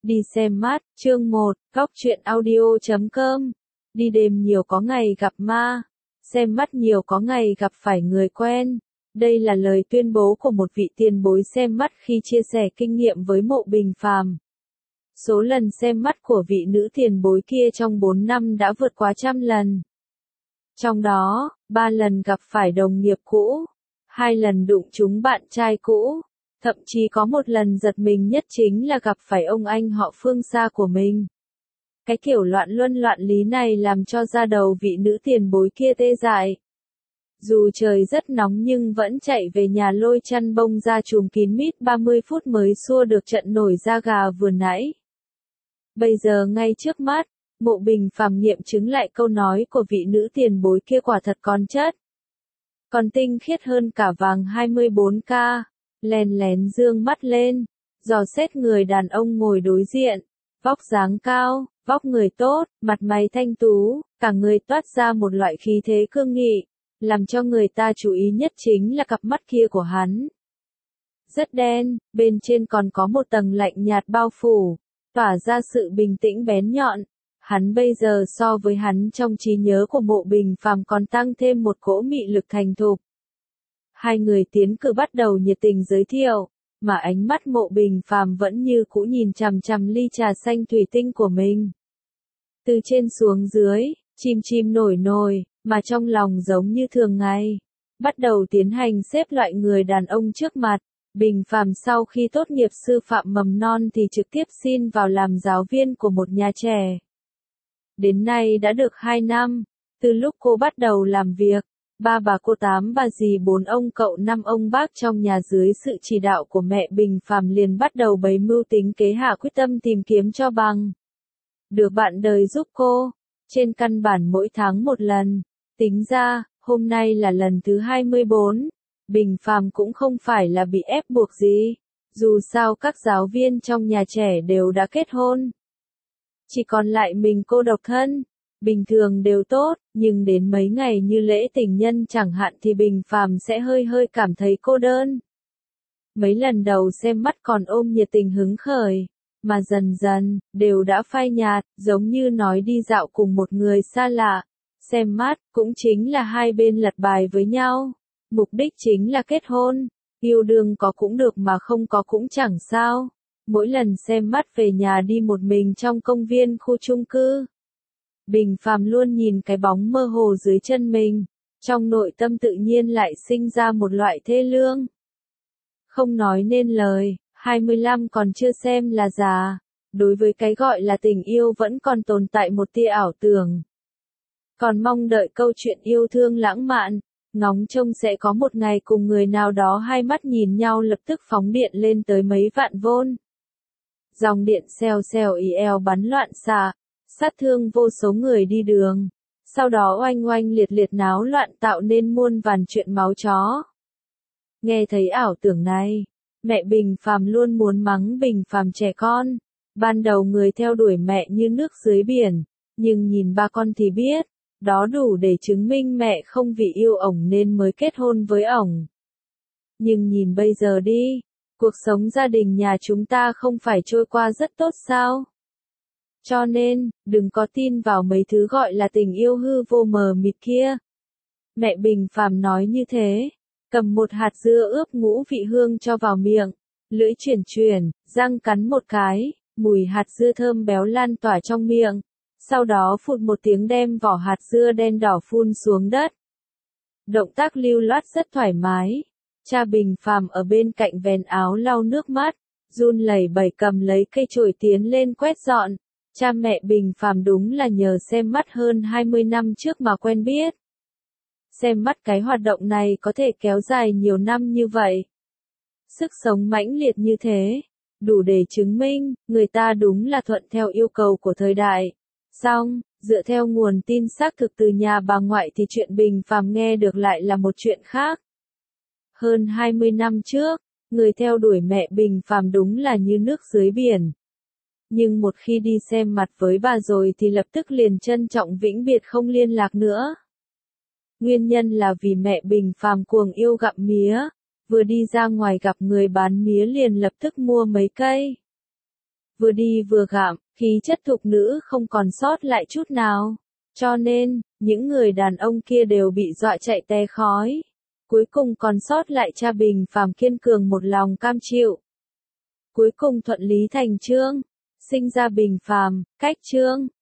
Đi xem mắt, chương 1, góc truyện audio.com. Đi đêm nhiều có ngày gặp ma, xem mắt nhiều có ngày gặp phải người quen. Đây là lời tuyên bố của một vị tiền bối xem mắt khi chia sẻ kinh nghiệm với Mộ Bình Phàm. Số lần xem mắt của vị nữ tiền bối kia trong 4 năm đã vượt quá 100 lần. Trong đó, 3 lần gặp phải đồng nghiệp cũ, 2 lần đụng trúng bạn trai cũ. Thậm chí có một lần giật mình nhất chính là gặp phải ông anh họ Phương xa của mình. Cái kiểu loạn luân loạn lý này làm cho da đầu vị nữ tiền bối kia tê dại. Dù trời rất nóng nhưng vẫn chạy về nhà lôi chăn bông ra trùm kín mít 30 phút mới xua được trận nổi da gà vừa nãy. Bây giờ ngay trước mắt, Mộ Bình Phàm nghiệm chứng lại câu nói của vị nữ tiền bối kia quả thật còn chất. Còn tinh khiết hơn cả vàng 24K. Lén lén dương mắt lên, dò xét người đàn ông ngồi đối diện, vóc dáng cao, vóc người tốt, mặt mày thanh tú, cả người toát ra một loại khí thế cương nghị, làm cho người ta chú ý nhất chính là cặp mắt kia của hắn. Rất đen, bên trên còn có một tầng lạnh nhạt bao phủ, tỏa ra sự bình tĩnh bén nhọn. Hắn bây giờ so với hắn trong trí nhớ của Mộ Bình Phàm còn tăng thêm một cỗ mị lực thành thục. Hai người tiến cử bắt đầu nhiệt tình giới thiệu, mà ánh mắt Mộ Bình Phàm vẫn như cũ nhìn chằm chằm ly trà xanh thủy tinh của mình. Từ trên xuống dưới, chim chim nổi nổi, mà trong lòng giống như thường ngày. Bắt đầu tiến hành xếp loại người đàn ông trước mặt. Bình Phàm sau khi tốt nghiệp sư phạm mầm non thì trực tiếp xin vào làm giáo viên của một nhà trẻ. Đến nay đã được 2 năm, từ lúc cô bắt đầu làm việc. 3 bà cô 8 bà dì 4 ông cậu 5 ông bác trong nhà dưới sự chỉ đạo của mẹ Bình Phàm liền bắt đầu bày mưu tính kế hạ quyết tâm tìm kiếm cho bằng được bạn đời giúp cô, trên căn bản mỗi tháng một lần. Tính ra, hôm nay là lần thứ 24, Bình Phàm cũng không phải là bị ép buộc gì, dù sao các giáo viên trong nhà trẻ đều đã kết hôn. Chỉ còn lại mình cô độc thân. Bình thường đều tốt, nhưng đến mấy ngày như lễ tình nhân chẳng hạn thì Bình Phàm sẽ hơi cảm thấy cô đơn. Mấy lần đầu xem mắt còn ôm nhiệt tình hứng khởi, mà dần dần, đều đã phai nhạt, giống như nói đi dạo cùng một người xa lạ. Xem mắt, cũng chính là hai bên lật bài với nhau. Mục đích chính là kết hôn, yêu đương có cũng được mà không có cũng chẳng sao. Mỗi lần xem mắt về nhà đi một mình trong công viên khu chung cư. Bình Phàm luôn nhìn cái bóng mơ hồ dưới chân mình, trong nội tâm tự nhiên lại sinh ra một loại thê lương. Không nói nên lời, 25 còn chưa xem là già, đối với cái gọi là tình yêu vẫn còn tồn tại một tia ảo tưởng. Còn mong đợi câu chuyện yêu thương lãng mạn, ngóng trông sẽ có một ngày cùng người nào đó hai mắt nhìn nhau lập tức phóng điện lên tới mấy vạn vôn. Dòng điện xèo xèo ì eo bắn loạn xạ. Sát thương vô số người đi đường, sau đó oanh oanh liệt liệt náo loạn tạo nên muôn vàn chuyện máu chó. Nghe thấy ảo tưởng này, mẹ Bình Phàm luôn muốn mắng Bình Phàm trẻ con. Ban đầu người theo đuổi mẹ như nước dưới biển, nhưng nhìn ba con thì biết, đó đủ để chứng minh mẹ không vì yêu ổng nên mới kết hôn với ổng. Nhưng nhìn bây giờ đi, cuộc sống gia đình nhà chúng ta không phải trôi qua rất tốt sao? Cho nên, đừng có tin vào mấy thứ gọi là tình yêu hư vô mờ mịt kia. Mẹ Bình Phàm nói như thế, cầm một hạt dưa ướp ngũ vị hương cho vào miệng, lưỡi chuyển, răng cắn một cái, mùi hạt dưa thơm béo lan tỏa trong miệng, sau đó phụt một tiếng đem vỏ hạt dưa đen đỏ phun xuống đất. Động tác lưu loát rất thoải mái. Cha Bình Phàm ở bên cạnh vén áo lau nước mắt, run lẩy bẩy cầm lấy cây chổi tiến lên quét dọn. Cha mẹ Bình Phàm đúng là nhờ xem mắt hơn 20 năm trước mà quen biết. Xem mắt cái hoạt động này có thể kéo dài nhiều năm như vậy. Sức sống mãnh liệt như thế, đủ để chứng minh, người ta đúng là thuận theo yêu cầu của thời đại. Song, dựa theo nguồn tin xác thực từ nhà bà ngoại thì chuyện Bình Phàm nghe được lại là một chuyện khác. Hơn 20 năm trước, người theo đuổi mẹ Bình Phàm đúng là như nước dưới biển. Nhưng một khi đi xem mặt với bà rồi thì lập tức liền trân trọng vĩnh biệt không liên lạc nữa. Nguyên nhân là vì mẹ Bình Phàm cuồng yêu gặm mía, vừa đi ra ngoài gặp người bán mía liền lập tức mua mấy cây. vừa đi vừa gặm, khí chất thục nữ không còn sót lại chút nào. Cho nên, những người đàn ông kia đều bị dọa chạy té khói. Cuối cùng còn sót lại cha Bình Phàm kiên cường một lòng cam chịu. Cuối cùng thuận lý thành chương, sinh ra Bình Phàm, cách chương.